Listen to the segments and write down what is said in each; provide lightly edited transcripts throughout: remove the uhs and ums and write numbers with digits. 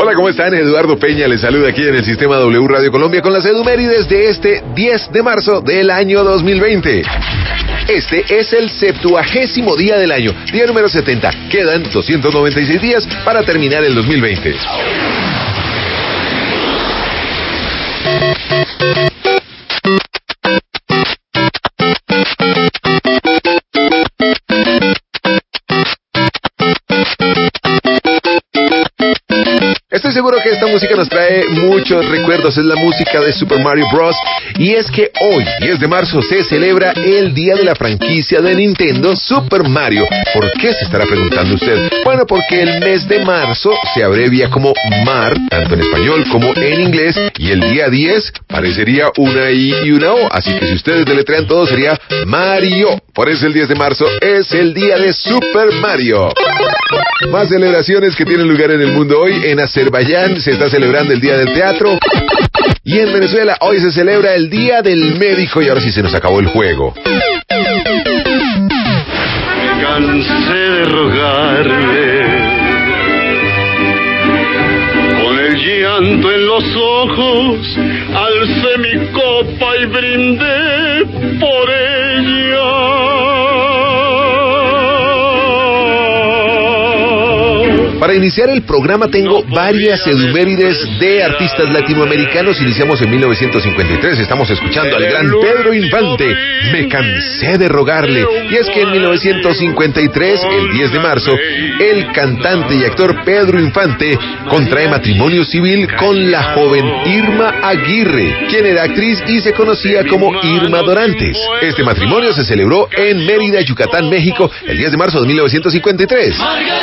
Hola, ¿cómo están? Eduardo Peña les saluda aquí en el Sistema W Radio Colombia con las edumérides de este 10 de marzo del año 2020. Este es el 70º día del año, día número 70. Quedan 296 días para terminar el 2020. Estoy seguro que esta música nos trae muchos recuerdos, es la música de Super Mario Bros. Y es que hoy, 10 de marzo, se celebra el día de la franquicia de Nintendo Super Mario. ¿Por qué se estará preguntando usted? Bueno, porque el mes de marzo se abrevia como MAR, tanto en español como en inglés, y el día 10 parecería una I y una O, así que si ustedes deletrean todo sería Mario. Por eso el 10 de marzo es el día de Super Mario. Más celebraciones que tienen lugar en el mundo hoy. En Azerbaiyán se está celebrando el Día del Teatro. Y en Venezuela hoy se celebra el Día del Médico. Y ahora sí se nos acabó el juego. Me cansé de rogarle, con el llanto en los ojos, alcé mi copa y brindé por ella. Para iniciar el programa tengo varias edumérides de artistas latinoamericanos. Iniciamos en 1953, estamos escuchando al gran Pedro Infante, Me cansé de rogarle. Y es que en 1953, el 10 de marzo, el cantante y actor Pedro Infante contrae matrimonio civil con la joven Irma Aguirre, quien era actriz y se conocía como Irma Dorantes. Este matrimonio se celebró en Mérida, Yucatán, México, el 10 de marzo de 1953.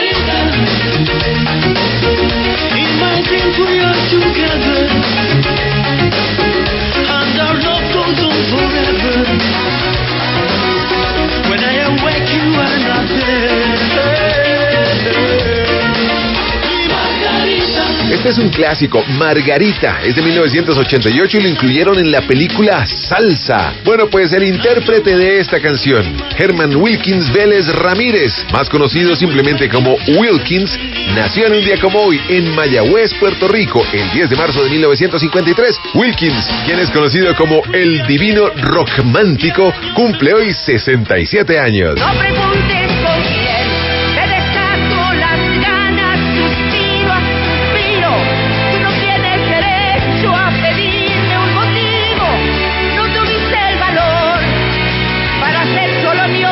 Este es un clásico, Margarita, es de 1988 y lo incluyeron en la película Salsa. Bueno, pues el intérprete de esta canción, Herman Wilkins Vélez Ramírez, más conocido simplemente como Wilkins, nació en un día como hoy en Mayagüez, Puerto Rico, el 10 de marzo de 1953. Wilkins, quien es conocido como el divino rockmántico, cumple hoy 67 años. No preguntes con quién, te descargo las ganas, suspiro a suspiro. Tú no tienes derecho a pedirme un motivo. No tuviste el valor para ser solo mío.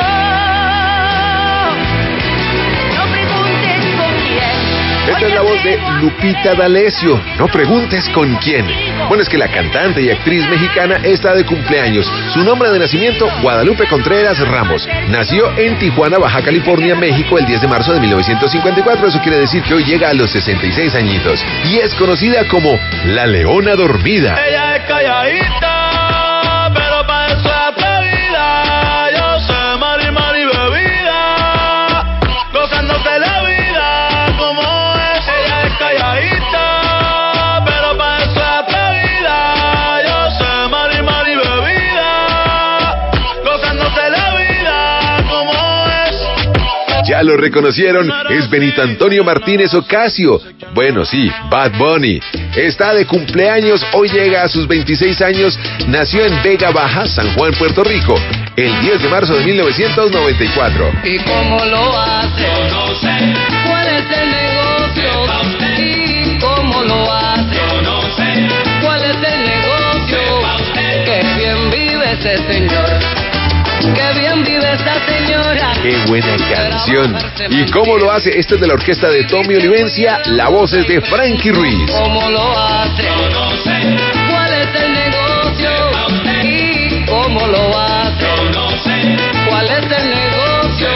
No preguntes con quién. Esta es la voz de Lupita D'Alessio. No preguntes con quién. Bueno, es que la cantante y actriz mexicana está de cumpleaños. Su nombre de nacimiento, Guadalupe Contreras Ramos. Nació en Tijuana, Baja California, México, el 10 de marzo de 1954. Eso quiere decir que hoy llega a los 66 añitos. Y es conocida como la Leona Dormida. Ella es calladita, pero para eso es atrevida. Yo sé mari mari bebida, gozándose la vida como es. Ella es calladita, pero para eso es atrevida. Yo sé mari mari bebida, gozándose la vida como es. Ya lo reconocieron, es Benito Antonio Martínez Ocasio. Bueno, sí, Bad Bunny. Está de cumpleaños, hoy llega a sus 26 años, nació en Vega Baja, San Juan, Puerto Rico, el 10 de marzo de 1994. ¿Y cómo lo hace? Yo no sé, ¿Cuál es el negocio? ¿Y cómo lo hace? yo no sé, ¿Cuál es el negocio? Qué bien vive ese señor. Qué bien vive esta señora. ¡Qué buena canción! ¿Y cómo lo hace? Esta es de la orquesta de Tommy Olivencia, la voz es de Frankie Ruiz. ¿Cómo lo hace? yo no sé, ¿Cuál es el negocio? ¿Y cómo lo hace? yo no sé. ¿Cuál es el negocio?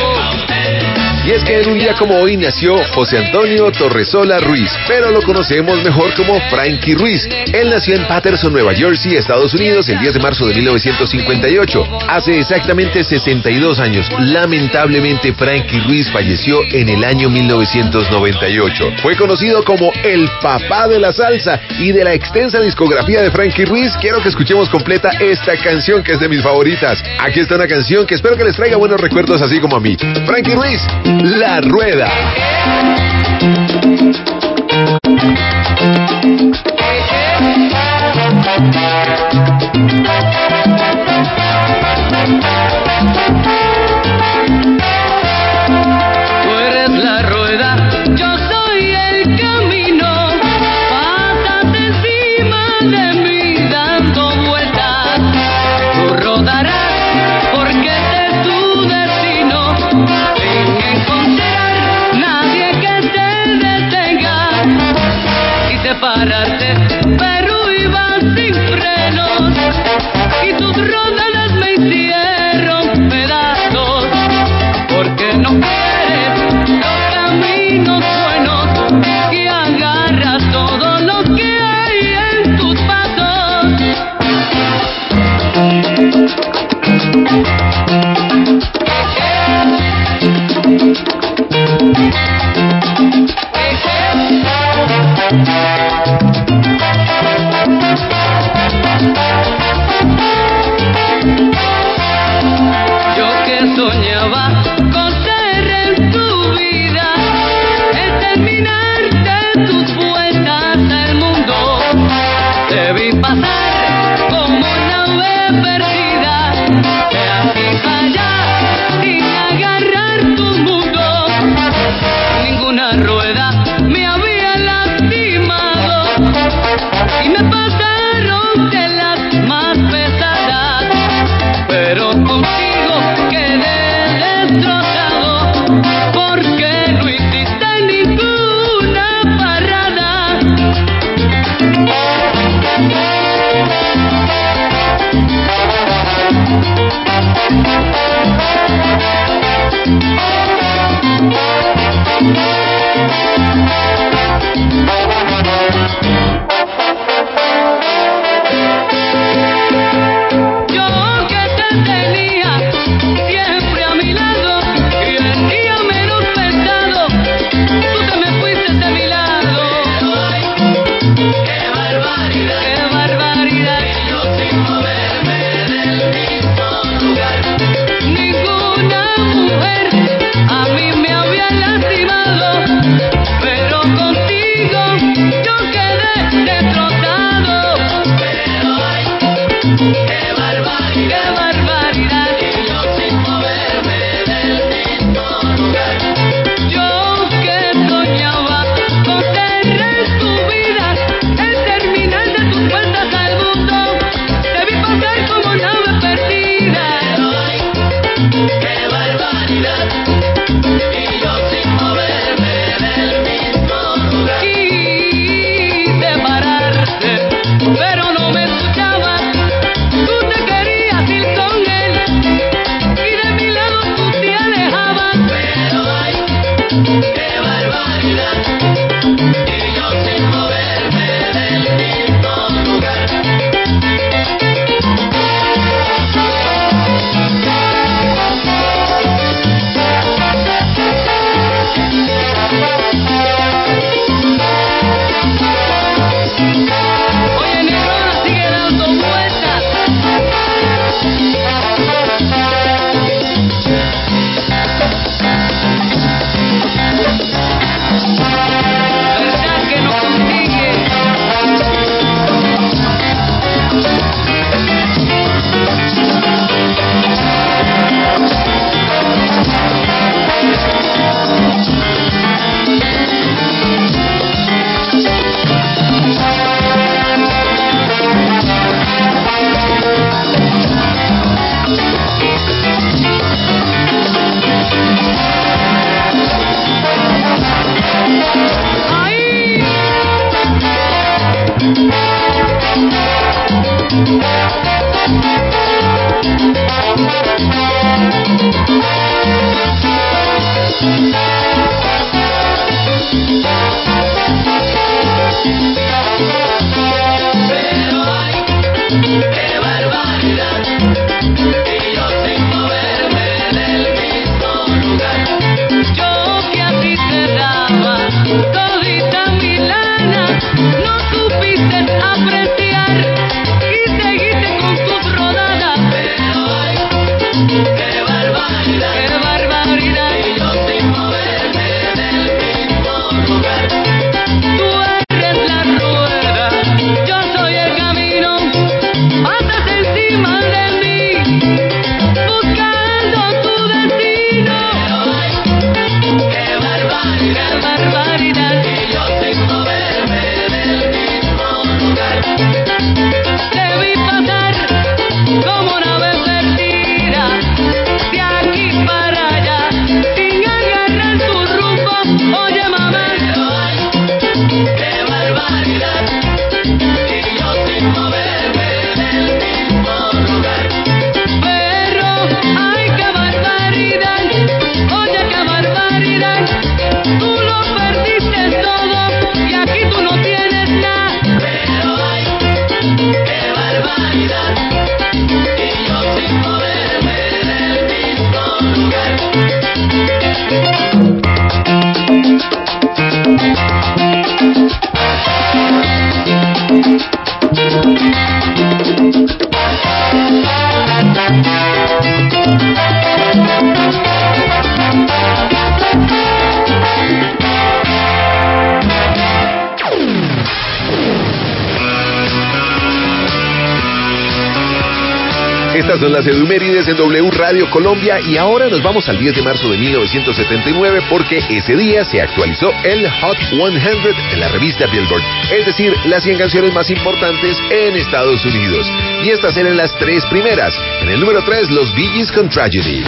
Y es que en un día como hoy nació José Antonio Torresola Ruiz, pero lo conocemos mejor como Frankie Ruiz. Él nació en Paterson, Nueva Jersey, Estados Unidos, el 10 de marzo de 1958. Hace exactamente 62 años. Lamentablemente, Frankie Ruiz falleció en el año 1998. Fue conocido como el papá de la salsa, y de la extensa discografía de Frankie Ruiz, quiero que escuchemos completa esta canción que es de mis favoritas. Aquí está una canción que espero que les traiga buenos recuerdos así como a mí. Frankie Ruiz, La Rueda. Yo que soñaba con ser en tu vida, el terminar de tus vueltas al mundo, te vi pasar como una ave perdida, de aquí para allá sin agarrar tu mundo. Ninguna rueda me había lastimado y me pasaron de las más pesadas, pero contigo quedé destrozado porque no hiciste ninguna parrada. Yo que te tenía siempre a mi lado y el día menos pensado, tú te me fuiste de mi lado. ¡Qué barbaridad! ¡Qué barbaridad! Y yo sin moverme del mismo lugar. Ninguna mujer a mí me había lastimado, pero contigo yo quedé destrozado. Pero ay, ¡qué barbaridad! ¡Qué barbaridad! Y yo sin moverme del mismo lugar. Yo que soñaba con ser en tu vida, el terminar de tus vueltas al mundo, te vi pasar como nave perdida. Pero ay, ¡qué barbaridad! Y yo sin moverme del mismo lugar. Quise pararte, pero no me escuchabas. Tú te querías ir con él y de mi lado tú te alejabas. Pero ay, ¡qué barbaridad! Y yo sin moverme del mismo lugar. Oye, Negrona sigue dando vueltas. ¿Verdad que no consigue? ¡Ay! Pero ay, ¡qué barbaridad! Y yo sin moverme del mismo lugar. Yo que a ti te daba todita mi lana, no supiste apreciar y seguiste con tus rodadas. Pero ay, ¡qué barbaridad! ¡Qué barbaridad! Y yo sin moverme del mismo lugar. Tú eres la rueda, yo soy el camino, pasas encima de mí, buscando tu destino. Pero ay, ¡qué barbaridad! ¡Qué barbaridad! Y yo sin moverme del mismo lugar. Te vi pasar como una ave perdida, de aquí para allá, sin agarrar tu rumbo. Oye, mamá. Pero ay, ¡qué barbaridad! Y yo sin moverme del mismo lugar. Pero ay, qué barbaridad. Oye, qué barbaridad. Tú lo perdiste todo y aquí tú no tienes nada. Pero ay, ¡qué barbaridad! Y yo sin moverme del mismo lugar. Estas son las Edumérides en W Radio Colombia y ahora nos vamos al 10 de marzo de 1979 porque ese día se actualizó el Hot 100 de la revista Billboard, es decir, las 100 canciones más importantes en Estados Unidos. Y estas eran las 3 primeras. En el número 3, los Bee Gees con Tragedy.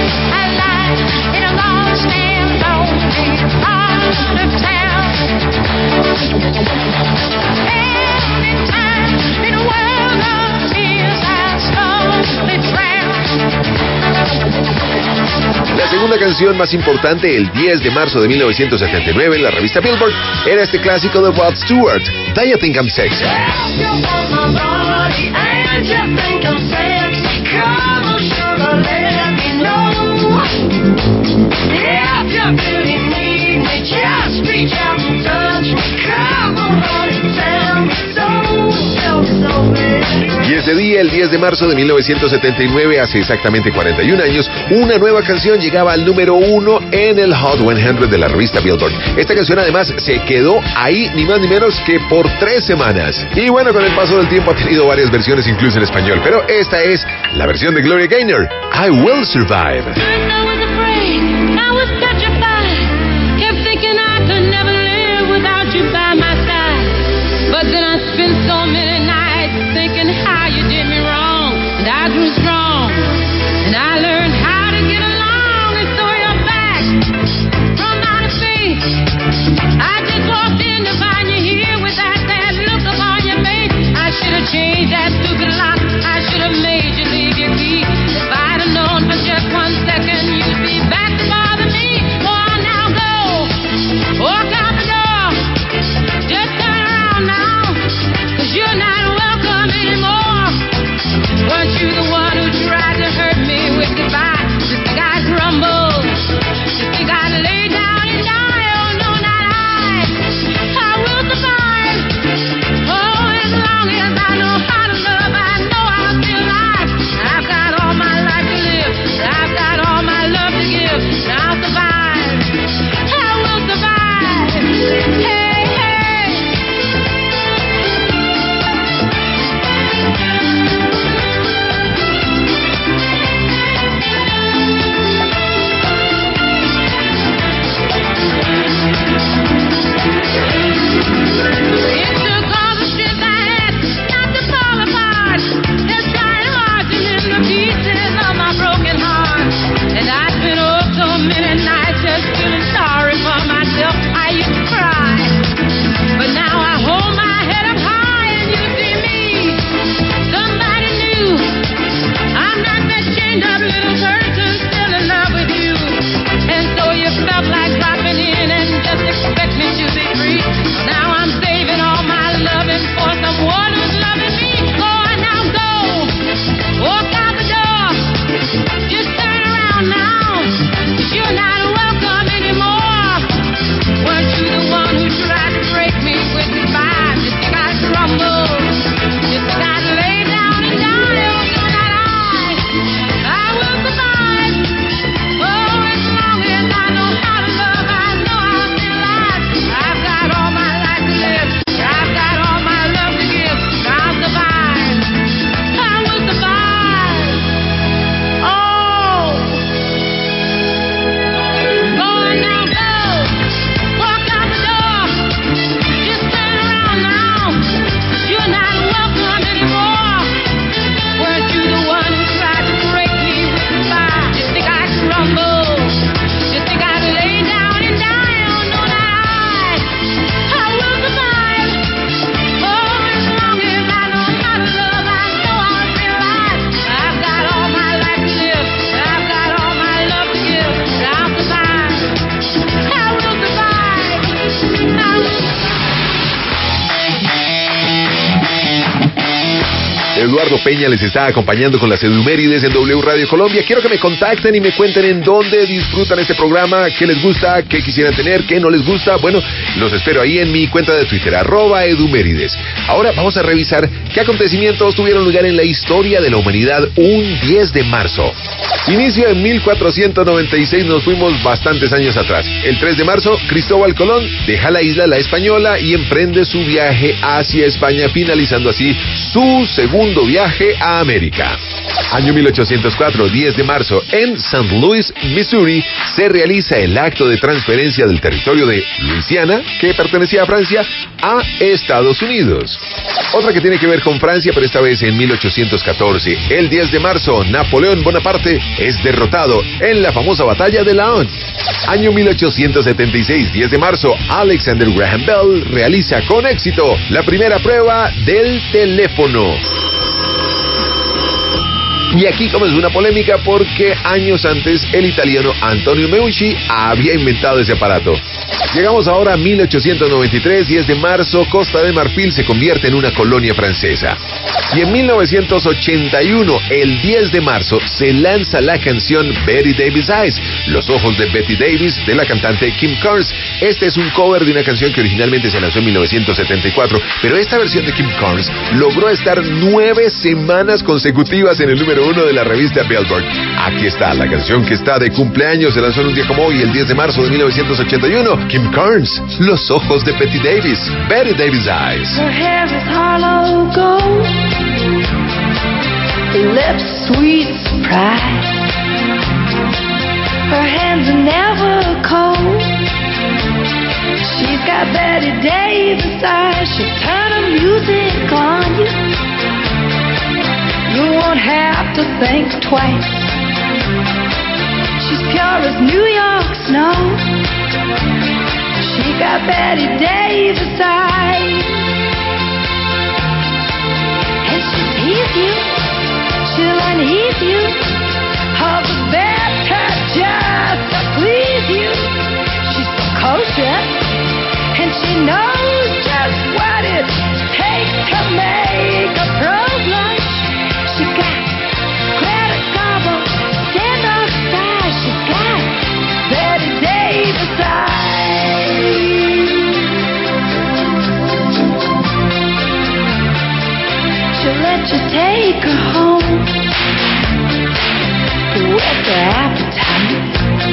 La segunda canción más importante el 10 de marzo de 1979 en la revista Billboard era este clásico de Rod Stewart, Do You Think I'm Sexy? Y ese día, el 10 de marzo de 1979, hace exactamente 41 años, una nueva canción llegaba al número 1 en el Hot 100 de la revista Billboard. Esta canción además se quedó ahí ni más ni menos que por 3 semanas. Y bueno, con el paso del tiempo ha tenido varias versiones incluso en español, pero esta es la versión de Gloria Gaynor, I Will Survive. Change that stupid lock. I should have made you leave your key. If I'd have known for just 1 second you'd be back to bother me. Oh, now go. Walk out the door. Just turn around now. 'Cause you're not welcome anymore. Weren't you the one who tried to hurt me with goodbye? Just think I'd crumble. Just think I'd lay down and die. Oh, no, not I. I will survive. Oh, as long as I know how to love, I know I'll still alive. I've got all my life to live. I've got all my love to give. I'll survive. I will survive. Hey, hey. It took all the strength I had not to fall apart. Just trying hard to mend the pieces of my broken heart. And I spent oh so many nights just feeling sorry for myself. I used to cry, but now I hold my head up high and you see me. Somebody new. I'm not that chained up little person still in love with you. And so you felt like dropping in and just expect me to be free. Now I'm saving all my loving for someone who's loving me. Go on now, go. Walk out the door. Just turn around now. 'Cause you're not welcome anymore. Weren't you the one who tried to break me with goodbye? Just think I'd crumble. Just think I'd lay down and die. Oh, no, not I. I will survive. Oh, as long as I know how to love, I know I'll still alive. I've got all my life to live. I've got all my love to give. I'll survive. I will survive. Oh. Go on now, go. Walk out the door. Just turn around now. 'Cause you're not welcome anymore. Weren't you the one who tried to break me with goodbye? Just think I'd crumble. Just think I'd lay down and die. Oh, no, not I. I will survive. Oh, as long as I know how to love, I know I'll still alive. I've got all my life to live. I've got all my love to give. I'll survive. I will survive. I will Eduardo Peña les está acompañando con las Edumérides en W Radio Colombia. Quiero que me contacten y me cuenten en dónde disfrutan este programa, qué les gusta, qué quisieran tener, qué no les gusta. Bueno, los espero ahí en mi cuenta de Twitter, @Edumérides. Ahora vamos a revisar ¿Qué acontecimientos tuvieron lugar en la historia de la humanidad un 10 de marzo? Inicia en 1496, nos fuimos bastantes años atrás. El 3 de marzo, Cristóbal Colón deja la isla La Española y emprende su viaje hacia España, finalizando así su segundo viaje a América. Año 1804, 10 de marzo, en St. Louis, Missouri, se realiza el acto de transferencia del territorio de Luisiana, que pertenecía a Francia, a Estados Unidos. Otra que tiene que ver con Francia, pero esta vez en 1814. El 10 de marzo, Napoleón Bonaparte es derrotado en la famosa batalla de Laon. Año 1876, 10 de marzo, Alexander Graham Bell realiza con éxito la primera prueba del teléfono. Y aquí comenzó una polémica porque años antes el italiano Antonio Meucci había inventado ese aparato. Llegamos ahora a 1893, 10 de marzo, Costa de Marfil se convierte en una colonia francesa. Y en 1981, el 10 de marzo, se lanza la canción Betty Davis Eyes, Los ojos de Betty Davis, de la cantante Kim Carnes. Este es un cover de una canción que originalmente se lanzó en 1974, pero esta versión de Kim Carnes logró estar 9 semanas consecutivas en el número 1 de la revista Billboard. Aquí está la canción que está de cumpleaños, se lanzó en un día como hoy, el 10 de marzo de 1981. Kim Carnes, Los ojos de Betty Davis, Betty Davis Eyes. Her hair is hollow gold, lips sweet surprise. Her hands are never cold. She's got Betty Davis eyes. She'll turn the music on you. You won't have to think twice. She's pure as New York snow. She got Betty Davis eyes. And she'll tease you, she'll unease you, all the better just to please you. She's precocious, and she knows just what it takes to make a pro blush. She got Greta Garbo, standoff style. She got Betty Davis eyes. She'll let you take her home with her appetite.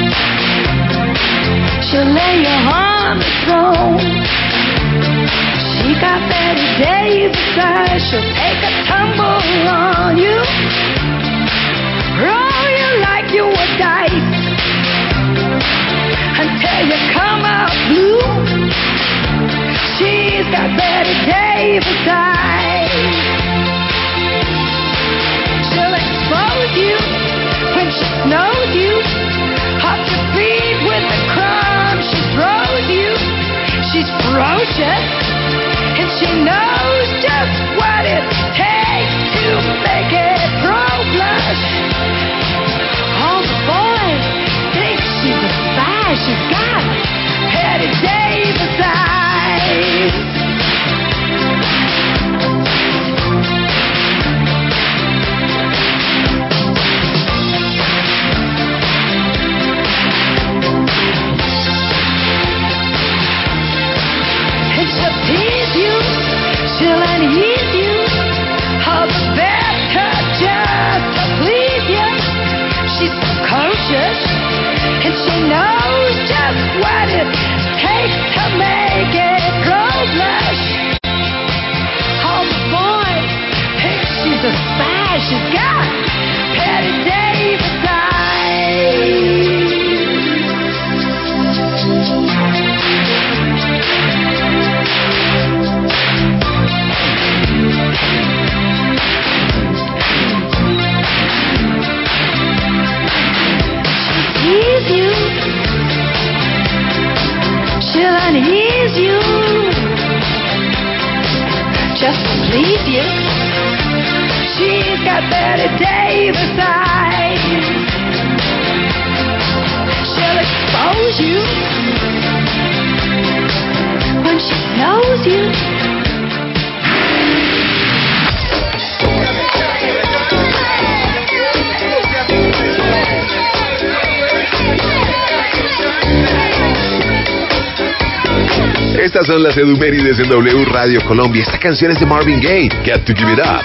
She'll lay you on the throne. She got Betty Davis eyes. She'll take a tumble on you, roll you like you were dice, until you come out blue. She's got Betty Davis eyes. She'll expose you when she snows you, off your feet with the crumbs she throws you. She's ferocious, and she knows just what it takes to make it pro blush. All the boys think she's a spy. She's got Betty Davis eyes. And she'll tease you, she'll unease you, all the better just to please you. She's precocious, and she knows just what it takes to make it pro blush. All the boys think she's a spy. She's got Betty Davis eyes. She'll tease you, she'll unease you, just to please you. She's got Betty Davis eyes. She'll expose you when she knows you. Estas Estas son las Edumérides en W Radio Colombia. Esta canción es de Marvin Gaye, Got to Give It Up.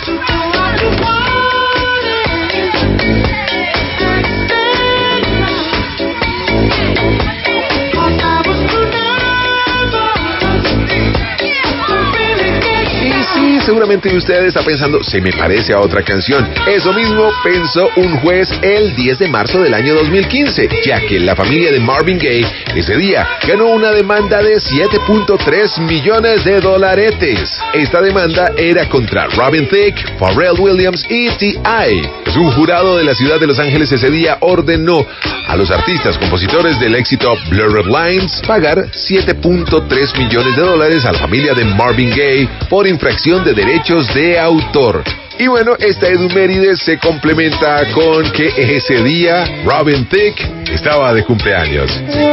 Seguramente usted está pensando, se me parece a otra canción. Eso mismo pensó un juez el 10 de marzo del año 2015, ya que la familia de Marvin Gaye ese día ganó una demanda de 7.3 millones de dolaretes. Esta demanda era contra Robin Thicke, Pharrell Williams y T.I. Pues un jurado de la ciudad de Los Ángeles ese día ordenó a los artistas compositores del éxito Blurred Lines pagar 7.3 millones de dólares a la familia de Marvin Gaye por infracción de derechos de autor. Y bueno, esta Eduméride se complementa con que ese día Robin Thicke estaba de cumpleaños.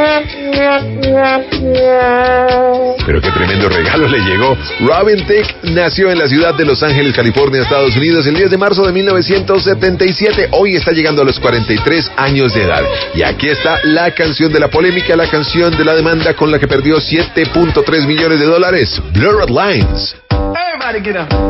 Pero qué tremendo regalo le llegó. Robin Thicke nació en la ciudad de Los Ángeles, California, Estados Unidos, el 10 de marzo de 1977. Hoy está llegando a los 43 años de edad. Y aquí está la canción de la polémica, la canción de la demanda con la que perdió 7.3 millones de dólares. Blurred Lines. Everybody get up.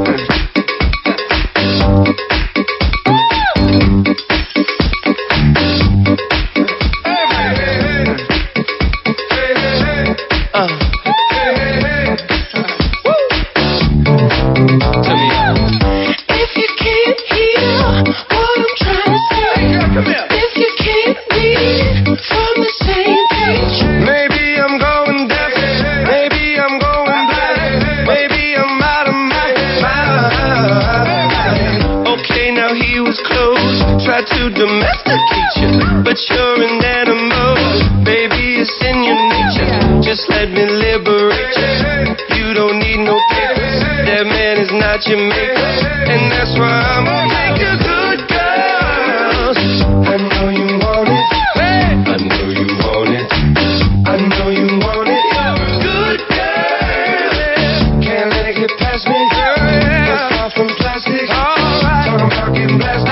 To domesticate you, but you're an animal, baby, it's in your nature. Just let me liberate you. You don't need no papers. That man is not your maker, and that's why I'm gonna make you good girl. I know you want it. I know you want it. I know you want it. You're a good girl. Can't let it get past me. You're far from plastic. Talking about getting blasted.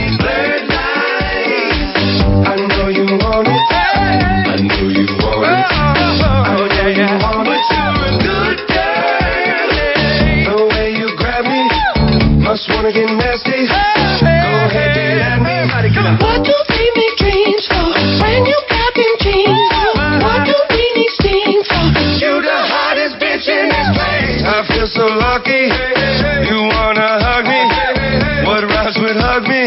Wanna get nasty? Go ahead, get at me. What do we make dreams for? When you got them jeans on, what do we need steam for? You the hottest bitch in this place. I feel so lucky. You wanna hug me? What rhymes with hug me?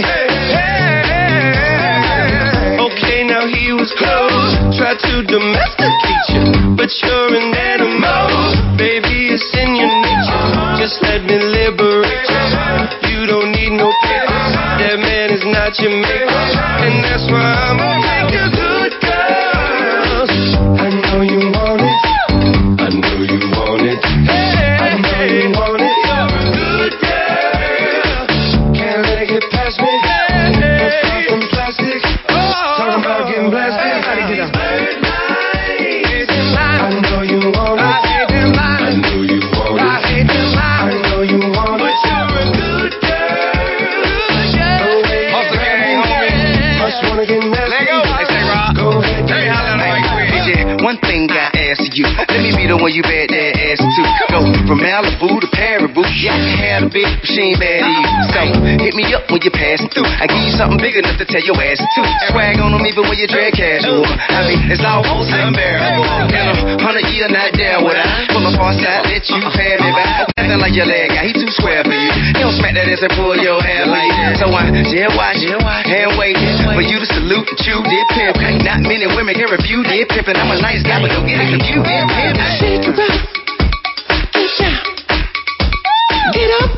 Okay, now he was close. Tried to domesticate you, but you're an animal. Baby, it's in your nature. Just let me liberate you. You don't need no papers. That man is not your maker, and that's why I'm gonna make you good girl. I know you want it. I know you want it. I know you want it. You're a good girl. Can't let it get past me. You're far from plastic. Talking about getting blasted. I know you want it. I know you want it. I know you want it. But you're a good girl. Must wanna get nasty. Let go. Hey, say, Rob. Go ahead. Let me holler like DJ. One thing I ask you. Let me be the one you bet that ass to. Go from Malibu to Paribu. Yeah, I can have a big machine bad to you. So hit me up when you're passing through. I give you something big enough to tell your ass to. Swag on them even when you drag casual. I mean, it's almost unbearable. In 100 years not there would I pull up on side, let you pay me back. Nothing like your leg guy, he too square for you. He don't smack that ass and pull your hair like that. So I just watch and wait for you to salute and chew did pimp. Not many women can refuse did pimp, and I'm a nice guy, but don't get it confused. Did pimp. Shake it up, get down, get up.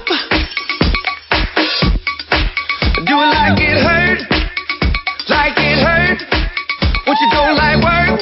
Do it like it hurt, like it hurt. What you don't like work?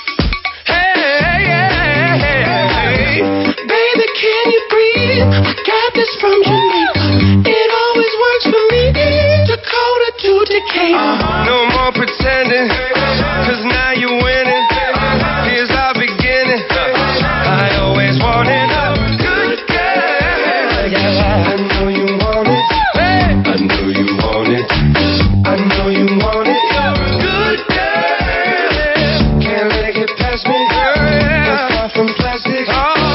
Hey, baby, can you breathe? I got this from Jamaica. It always works for me. Dakota to Decatur. No more pretending, 'cause now you're winning. Here's our beginning. I always wanted a good girl. I know you want it. I know you want it. I know you want it. You're a good girl. Can't let it get past me. You're far from plastic.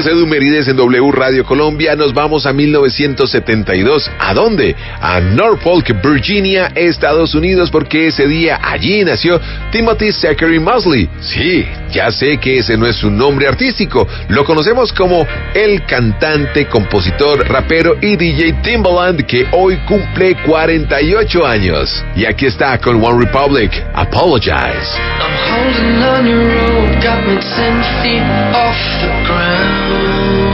las Edumérides en W Radio Colombia. Nos vamos a 1972. ¿A dónde? A Norfolk, Virginia, Estados Unidos, porque ese día allí nació Timothy Zachary Mosley. Sí, ya sé que ese no es su nombre artístico. Lo conocemos como el cantante, compositor, rapero y DJ Timbaland, que hoy cumple 48 años. Y aquí está con One Republic, Apologize. I'm holding on your rope, got me 10 feet off the ground.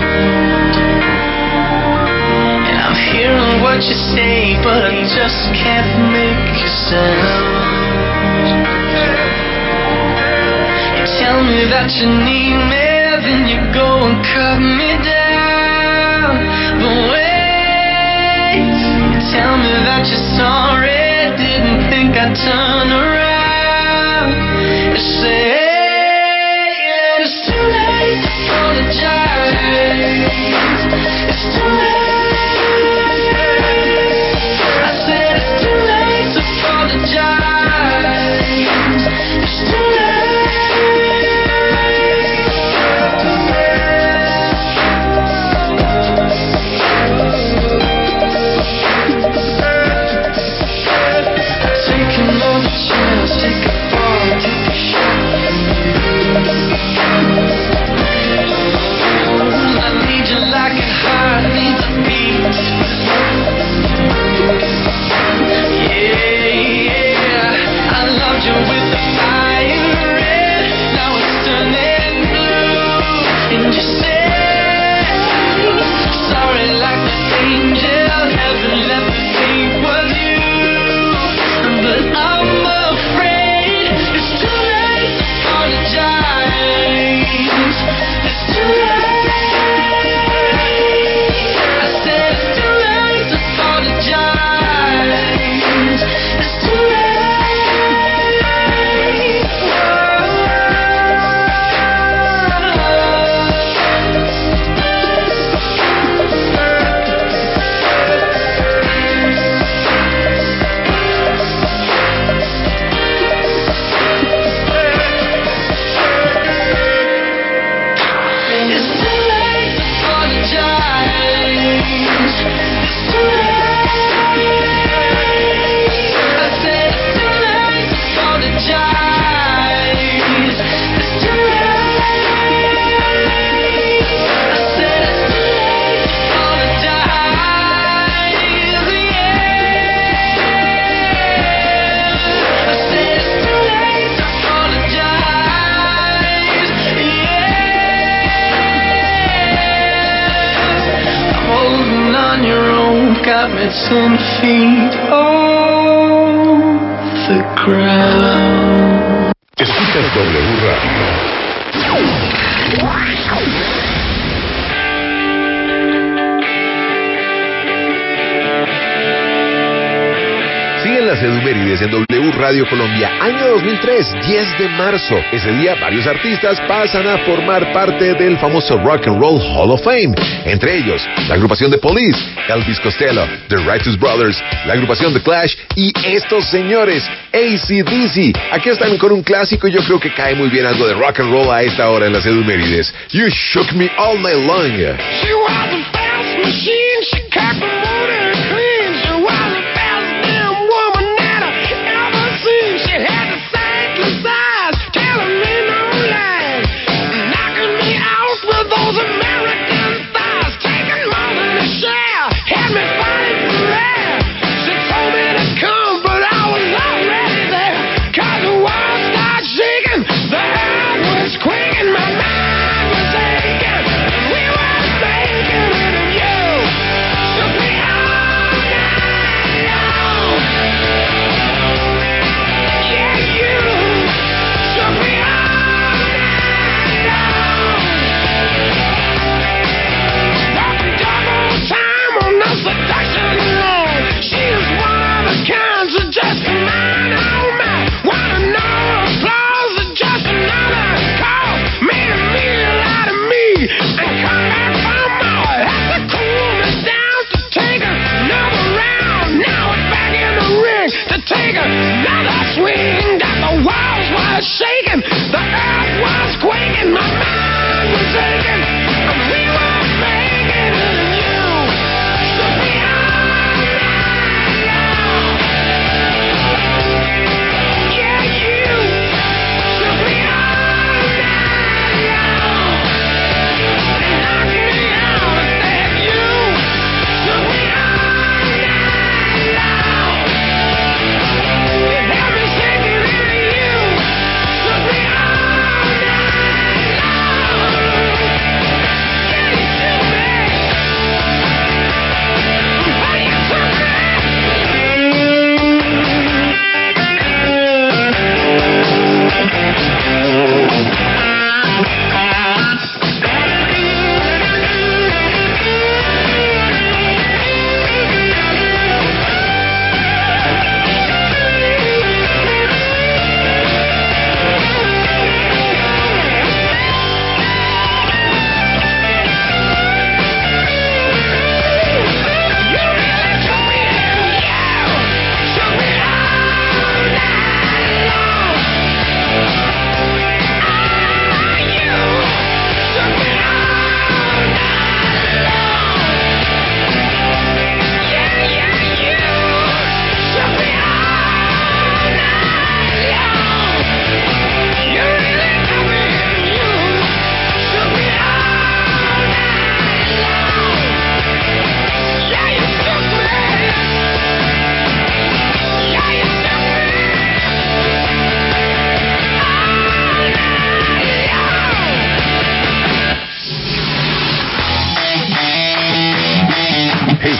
And I'm hearing what you say, but I just can't make a sound. You tell me that you need me, then you go and cut me down. But wait, you tell me that you're sorry, didn't think I'd turn around. You say it's too late to apologize. It's too late. I said it's too late to apologize. It's too take another chance, take a fall, take a shot. I need you like a heart needs a beat. Yeah, I loved you with the fire red. Now it's turning blue. And you say sorry like the angel. Heaven let me think was you. But I'm afraid it's too late to apologize. It's too late. I said it's too late to apologize. It's too late. It's too late to apologize. It's too late. I said it's too late to apologize. It's too late. I said it's too late to apologize. Yeah. I said it's too late to apologize. Yeah. I'm holding on your rope, got me 10 feet off the ground. Escuchas W Radio. Siguen las Edumérides en W Radio Colombia, año 2003, 10 de marzo. Ese día varios artistas pasan a formar parte del famoso Rock and Roll Hall of Fame. Entre ellos, la agrupación de Police, Elvis Costello, The Righteous Brothers, la agrupación The Clash y estos señores, AC/DC. Aquí están con un clásico y yo creo que cae muy bien algo de rock and roll a esta hora en las Edumérides. You Shook Me All Night Long. She was a fast machine, she kept the motor clean. She was the best damn woman that I ever seen. She had the sightless eyes, telling me no lies, knocking me out with those American thighs, taking more than a share, had me fighting for air. She told me to come, but I was already there, 'cause the world started shaking, the earth was quaking, my mind was aching, and we were making it, and you shook me out.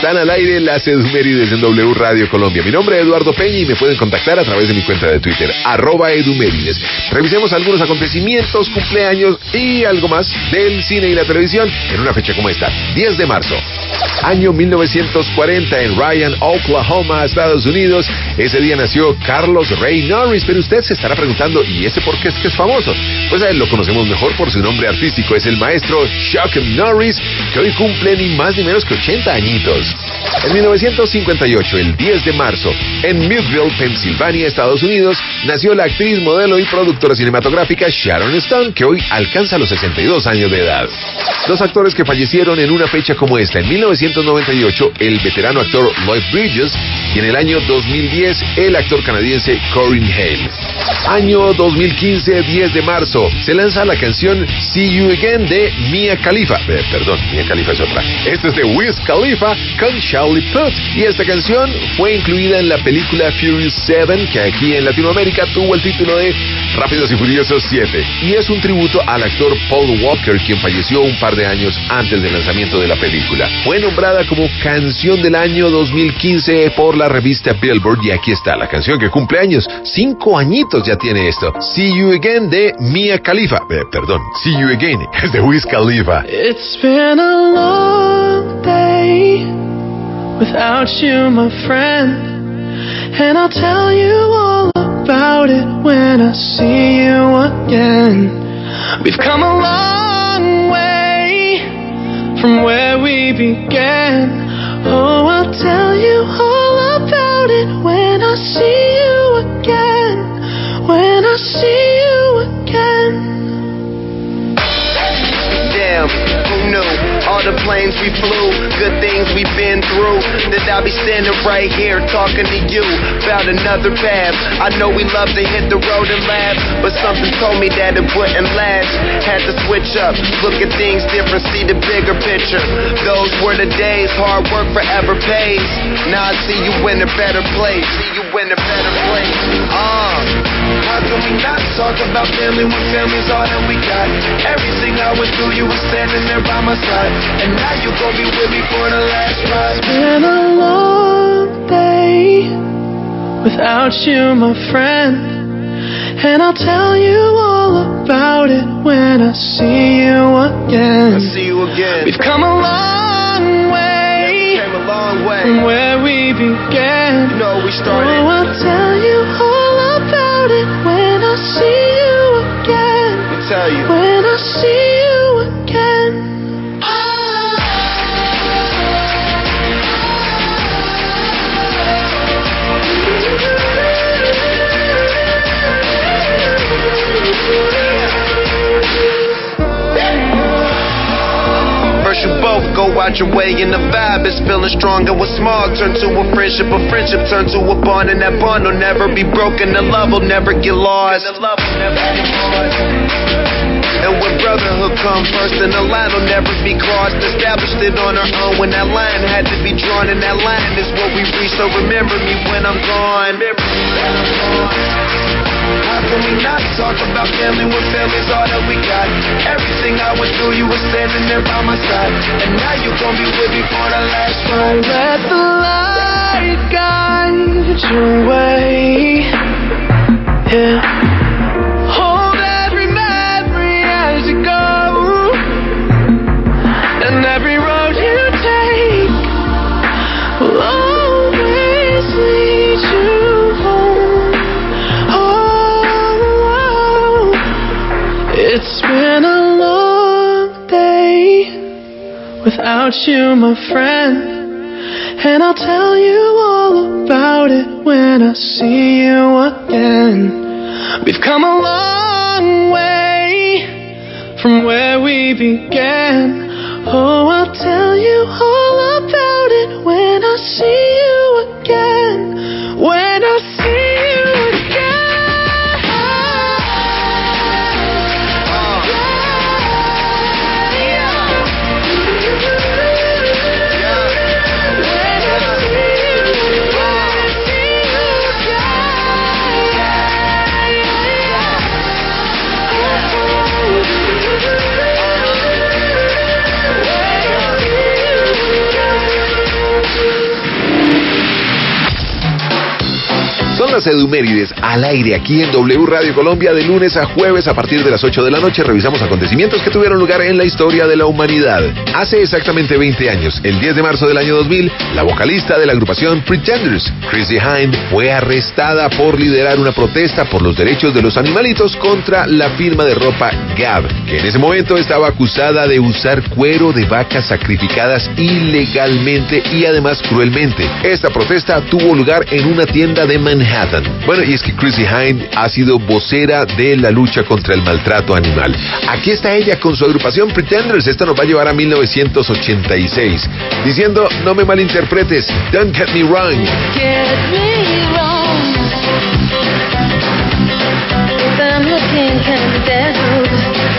Están al aire las Edumérides en W Radio Colombia. Mi nombre es Eduardo Peña y me pueden contactar a través de mi cuenta de Twitter, @Edumérides. Revisemos algunos acontecimientos, cumpleaños y algo más del cine y la televisión en una fecha como esta, 10 de marzo. Año 1940 en Ryan, Oklahoma, Estados Unidos. Ese día nació Carlos Ray Norris, pero usted se estará preguntando, ¿y ese por qué es que es famoso? Pues a él lo conocemos mejor por su nombre artístico, es el maestro Chuck Norris, que hoy cumple ni más ni menos que 80 añitos. En 1958, el 10 de marzo, en Millville, Pensilvania, Estados Unidos, nació la actriz, modelo y productora cinematográfica Sharon Stone, que hoy alcanza los 62 años de edad. Dos actores que fallecieron en una fecha como esta. En 1998, el veterano actor Lloyd Bridges, y en el año 2010, el actor canadiense Corin Hale. Año 2015, 10 de marzo, se lanza la canción See You Again de Mia Khalifa. Mia Khalifa es otra. Esta es de Wiz Khalifa con Charlie Puth. Y esta canción fue incluida en la película Furious 7, que aquí en Latinoamérica tuvo el título de Rápidos y Furiosos 7. Y es un tributo al actor Paul Walker, quien falleció un par de años antes del lanzamiento de la película. Fue nombrada como Canción del Año 2015 por la revista Billboard, y aquí está la canción que cumple años. 5 añitos ya tiene esto. See You Again de Mia Khalifa. See You Again es de Wiz Khalifa. It's been a long day without you, my friend, and I'll tell you all about it when I see you again. We've come a long way from where we began. Oh, I'll tell you all about it when I see you again. When I see you again. Damn, who knew? All the planes we flew, good things we've been through. That I'll be standing right here talking to you about another path. I know we love to hit the road and laugh, but something told me that it wouldn't last. Had to switch up, look at things different, see the bigger picture. Those were the days, hard work forever pays. Now I see you in a better place. See you in a better place. How can we not talk about family when family's all that we got? Everything I went through, you were standing there by my side, and now you gon' be with me for the last ride. It's been a long day without you, my friend, and I'll tell you all about it when I see you again. I see you again. We've come a long way, Came a long way from where we began. You know we started. Oh, I'll tell you all about it when I see you again. Let me tell you. When I see you again. First you both go out your way and the vibe is feeling stronger. What's small turn to a friendship turn to a bond, and that bond will never be broken. The love will never get lost. And when brotherhood comes first, then the line will never be crossed. Established it on our own when that line had to be drawn, and that line is what we reach. So remember me when I'm gone. How can we not talk about family when family's all that we got? Everything I went through, you were standing there by my side, and now you gon' be with me for the last ride. Let the light guide your way. Yeah. Hold every memory as you go, and every road you take will always lead you home. Oh, it's been a long day without you, my friend, and I'll tell you all about it when I see you again. We've come a long way from where we began. Oh, I'll tell you all about it when I see you again. When I see you again. las Edumérides al aire aquí en W Radio Colombia de lunes a jueves a partir de las 8 de la noche. Revisamos acontecimientos que tuvieron lugar en la historia de la humanidad. Hace exactamente 20 años, el 10 de marzo del año 2000, la vocalista de la agrupación Pretenders, Chrissie Hynde, fue arrestada por liderar una protesta por los derechos de los animalitos contra la firma de ropa Gap, que en ese momento estaba acusada de usar cuero de vacas sacrificadas ilegalmente y además cruelmente. Esta protesta tuvo lugar en una tienda de Manhattan. Bueno, y es que Chrissie Hynde ha sido vocera de la lucha contra el maltrato animal. Aquí está ella con su agrupación Pretenders. Esta nos va a llevar a 1986, diciendo: no me malinterpretes, don't get me wrong. Get me wrong. If I'm looking kinda down,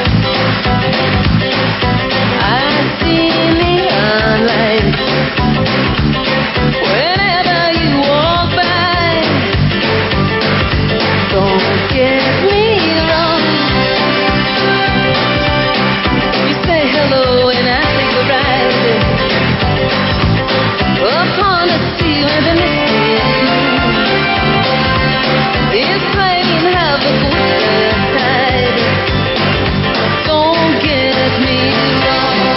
I see neon lights whenever you walk by. Don't get me wrong. You say hello and I say goodbye upon a sea where the misty is playing havoc with the tide. Don't get me wrong.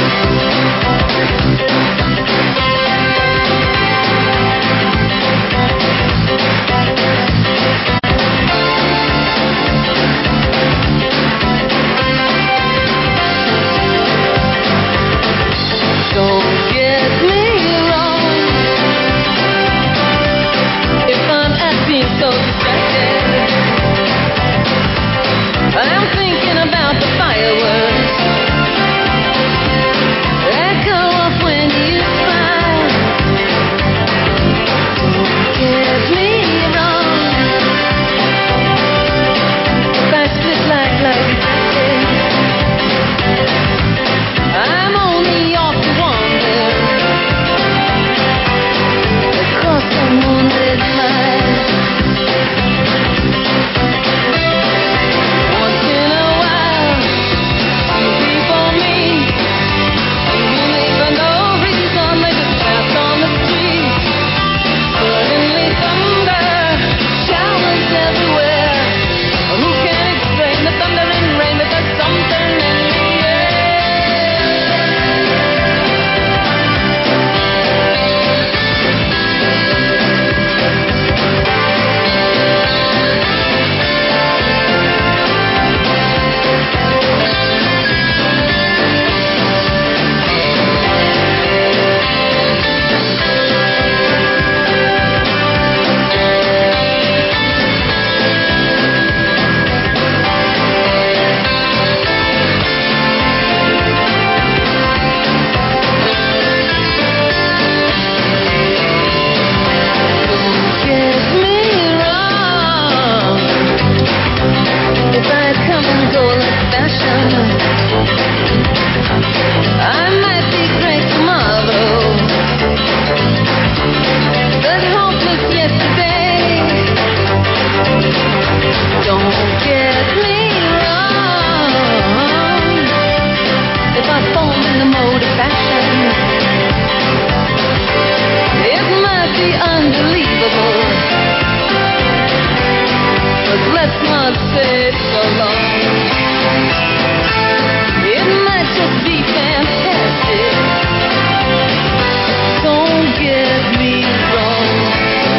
Don't get me wrong. If I'm acting so distracted, I'm thinking about the fireworks that go off when you smile. Don't get me wrong. If I spit like I'm only off to wander across the moonlit night. Once in a while, people meet, seemingly for no reason. They just pass on the street. Suddenly thunder showers everywhere. Who can explain the thunder and rain? But there's something in the air. Don't get me wrong. If I come and go like fashion, I might be great tomorrow, but hopeless yesterday. Don't get me wrong. If I fall in the mode of fashion, it might be unbelievable, but let's not say so long. It might just be fantastic. Don't get me wrong.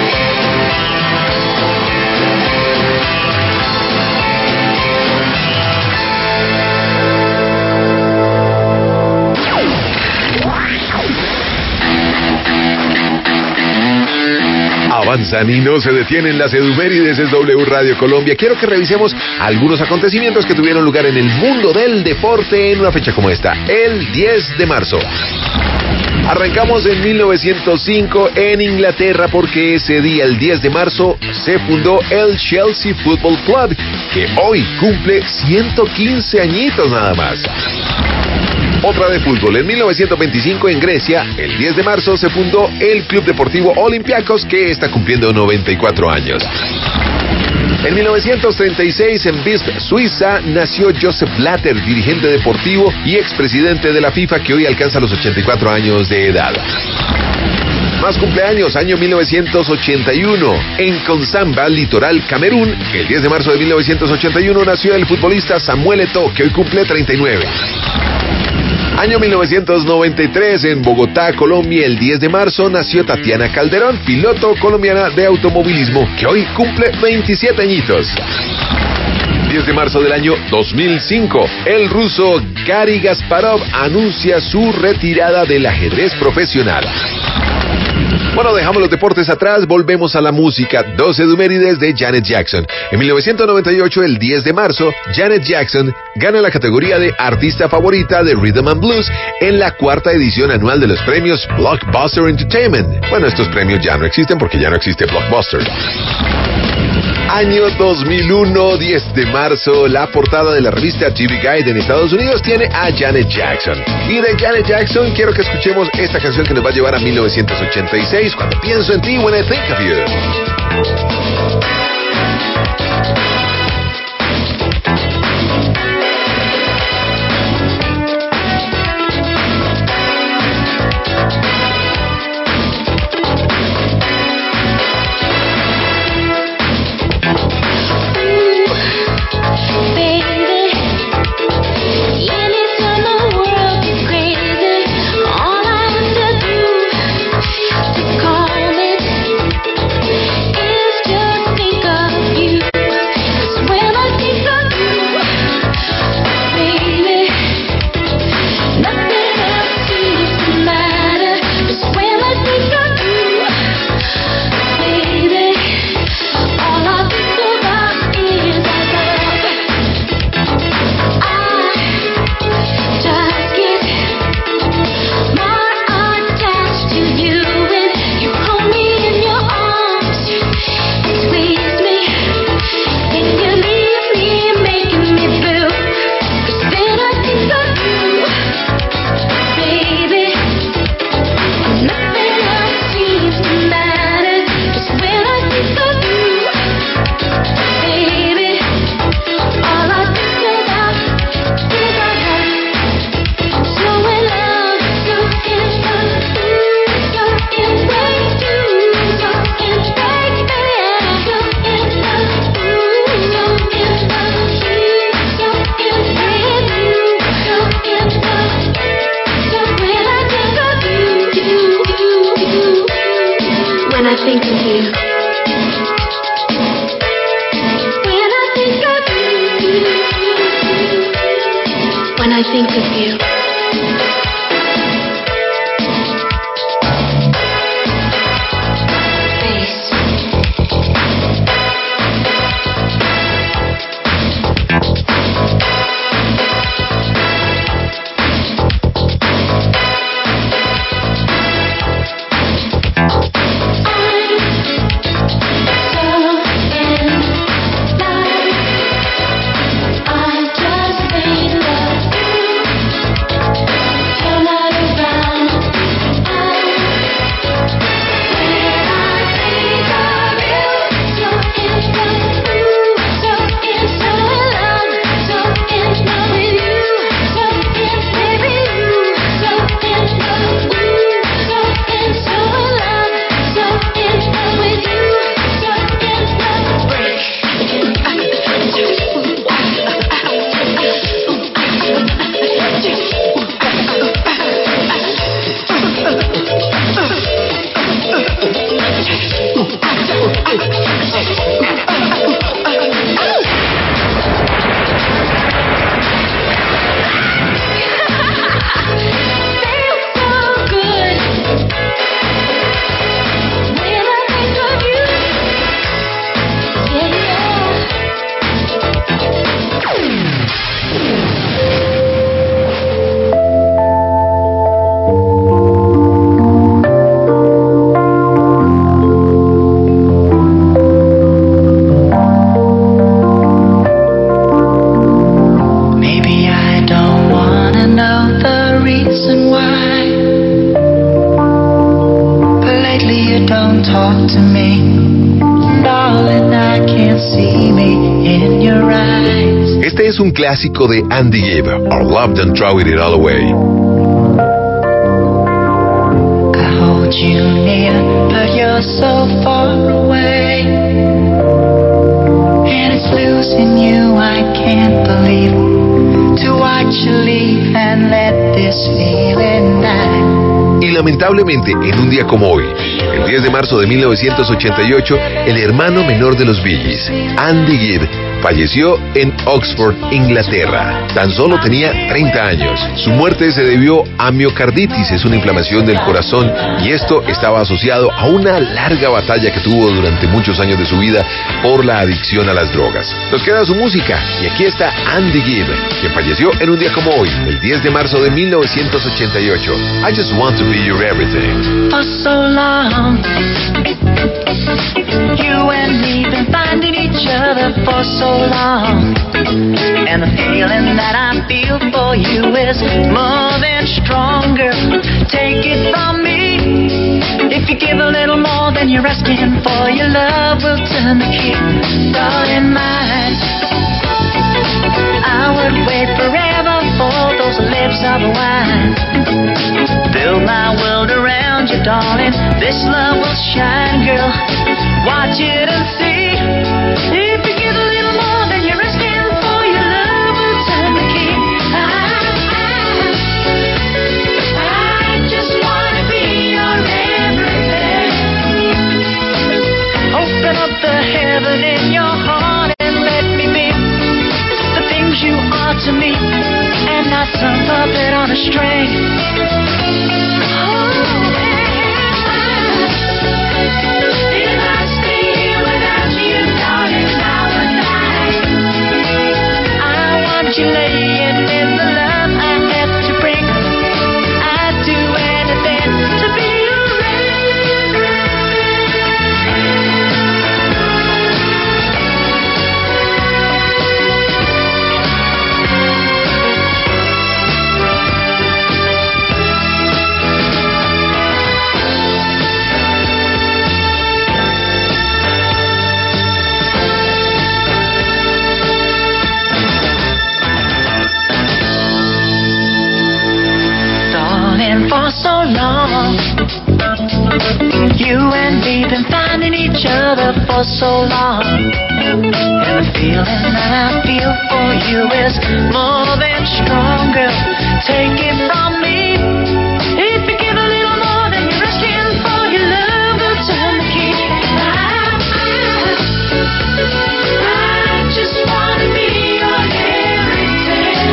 Avanzan y no se detienen las Edumérides de W Radio Colombia. Quiero que revisemos algunos acontecimientos que tuvieron lugar en el mundo del deporte en una fecha como esta, el 10 de marzo. Arrancamos en 1905 en Inglaterra porque ese día, el 10 de marzo, se fundó el Chelsea Football Club, que hoy cumple 115 añitos nada más. Otra de fútbol, en 1925 en Grecia, el 10 de marzo se fundó el Club Deportivo Olympiacos, que está cumpliendo 94 años. En 1936 en Visp, Suiza, nació Joseph Blatter, dirigente deportivo y expresidente de la FIFA, que hoy alcanza los 84 años de edad. Más cumpleaños, año 1981. En Konsamba, Litoral, Camerún, el 10 de marzo de 1981 nació el futbolista Samuel Eto'o, que hoy cumple 39. Año 1993, en Bogotá, Colombia, el 10 de marzo nació Tatiana Calderón, piloto colombiana de automovilismo, que hoy cumple 27 añitos. 10 de marzo del año 2005, el ruso Gary Kasparov anuncia su retirada del ajedrez profesional. Bueno, dejamos los deportes atrás, volvemos a la música. 12 Dumérides de Janet Jackson. En 1998, el 10 de marzo, Janet Jackson gana la categoría de Artista Favorita de Rhythm and Blues en la 4ª edición anual de los premios Blockbuster Entertainment. Bueno, estos premios ya no existen porque ya no existe Blockbuster. Año 2001, 10 de marzo, la portada de la revista TV Guide en Estados Unidos tiene a Janet Jackson. Y de Janet Jackson quiero que escuchemos esta canción que nos va a llevar a 1986, Cuando pienso en ti, When I Think of You. Este es un clásico de Andy Gibb, Our Love Don't Throw It All Away. I hold want you near, but you're so far away. And it's losing you, I can't believe. To watch you leave and let this feeling die. Y lamentablemente, en un día como hoy, el 10 de marzo de 1988, el hermano menor de los Bee Gees, Andy Gibb, falleció en Oxford, Inglaterra. Tan solo tenía 30 años. Su muerte se debió a miocarditis, es una inflamación del corazón, y esto estaba asociado a una larga batalla que tuvo durante muchos años de su vida por la adicción a las drogas. Nos queda su música, y aquí está Andy Gibb, quien falleció en un día como hoy, el 10 de marzo de 1988. I just want to be your everything. For so long, you and me been finding each other for so long, and the feeling that I feel for you is more than stronger. Take it from me, if you give a little more than you're asking for, your love will turn the key, darling mine. I would wait forever for those lips of wine. Build my world around you, darling. This love will shine, girl. Watch it and see. If you give a little more than you're asking for, your love will turn the key. I just wanna be your everything. Open up the heaven in your heart and let me be the things you are to me, and not some puppet on a string. You laying in the love I have to bring. I'd do anything to be your for so long. You and me been finding each other for so long, and the feeling that I feel for you is more than stronger. Take it from me, if you give a little more than you're asking for, your love will turn the key. I just wanna be your everything.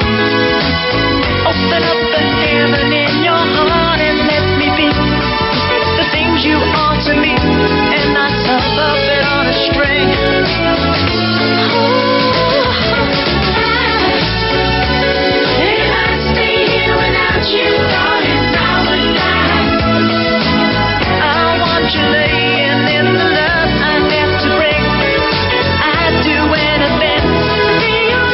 Open up the heaven in your heart and let me be the things you are to me, and not some puppet on a string. If I stay here without you, darling, I would die. I want you laying in the love I have to bring. I'd do anything to be your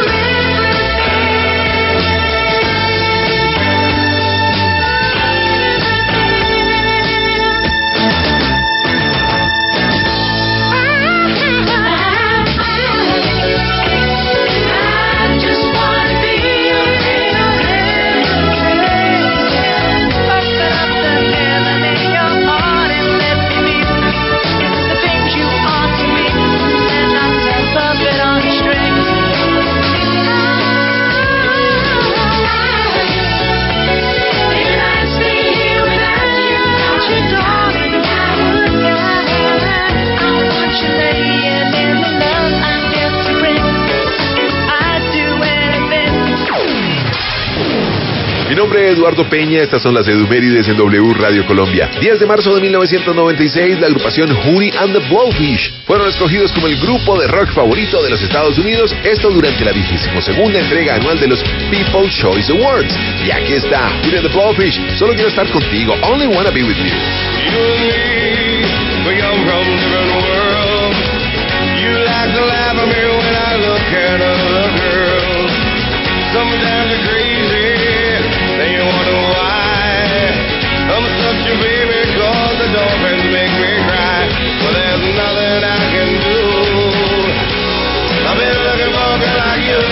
Mi nombre es Eduardo Peña, estas son las Edumérides en W Radio Colombia. 10 de marzo de 1996, la agrupación Hootie and the Blowfish fueron escogidos como el grupo de rock favorito de los Estados Unidos, esto durante la 22ª entrega anual de los People's Choice Awards. Y aquí está, Hootie and the Blowfish, solo quiero estar contigo, only wanna be with you. You and me, we come from different worlds. You like to laugh at me when I look at other girls. Sometimes you're crazy, then you wonder why. I'm such a baby 'cause the dolphins make me cry. But there's nothing I can do. I've been looking for a girl like you.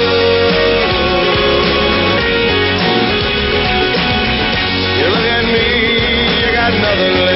You look at me, you got nothing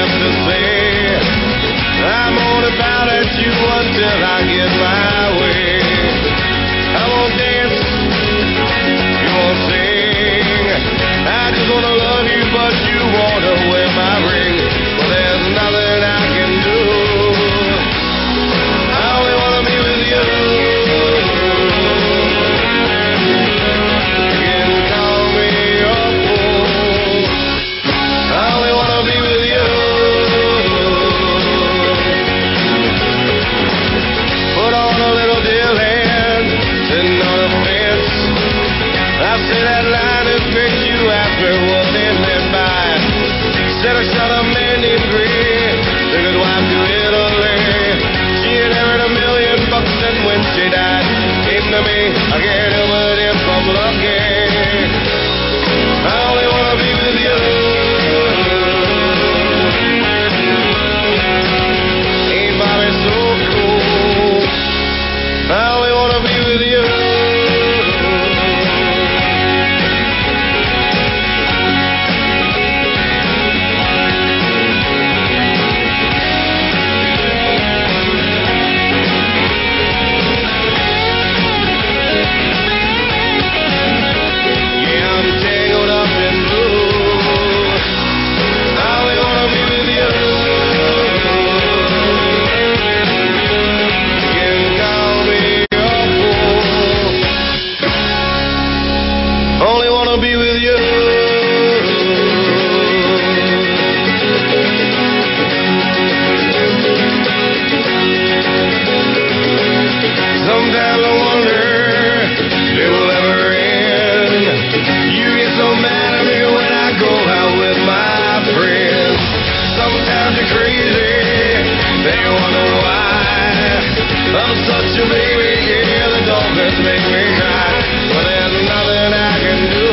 just make me cry. But there's nothing I can do.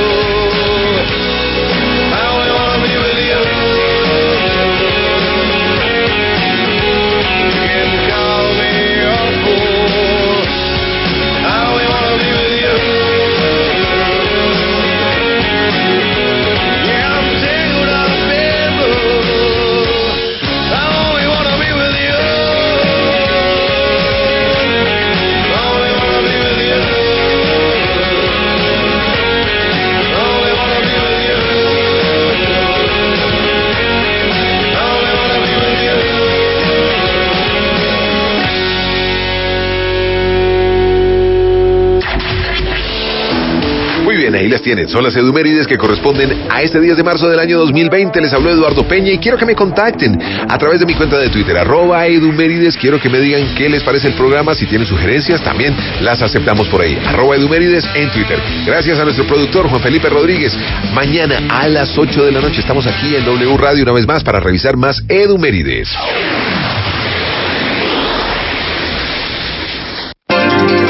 I only wanna be with you. You can call me a fool. I only wanna be with you. Yeah, I'm tangled up in blue. I only wanna be with you. I only wanna be with you. I only wanna be with you. I only wanna be with you. Muy bien, ahí las tienen. Son las edumérides que corresponden a este 10 de marzo del año 2020. Les habló Eduardo Peña y quiero que me contacten a través de mi cuenta de Twitter, @edumérides. Quiero que me digan qué les parece el programa. Si tienen sugerencias, también las aceptamos por ahí. @edumérides en Twitter. Gracias a nuestro productor, Juan Felipe Rodríguez. Mañana a las 8 de la noche estamos aquí en W Radio una vez más para revisar más edumérides.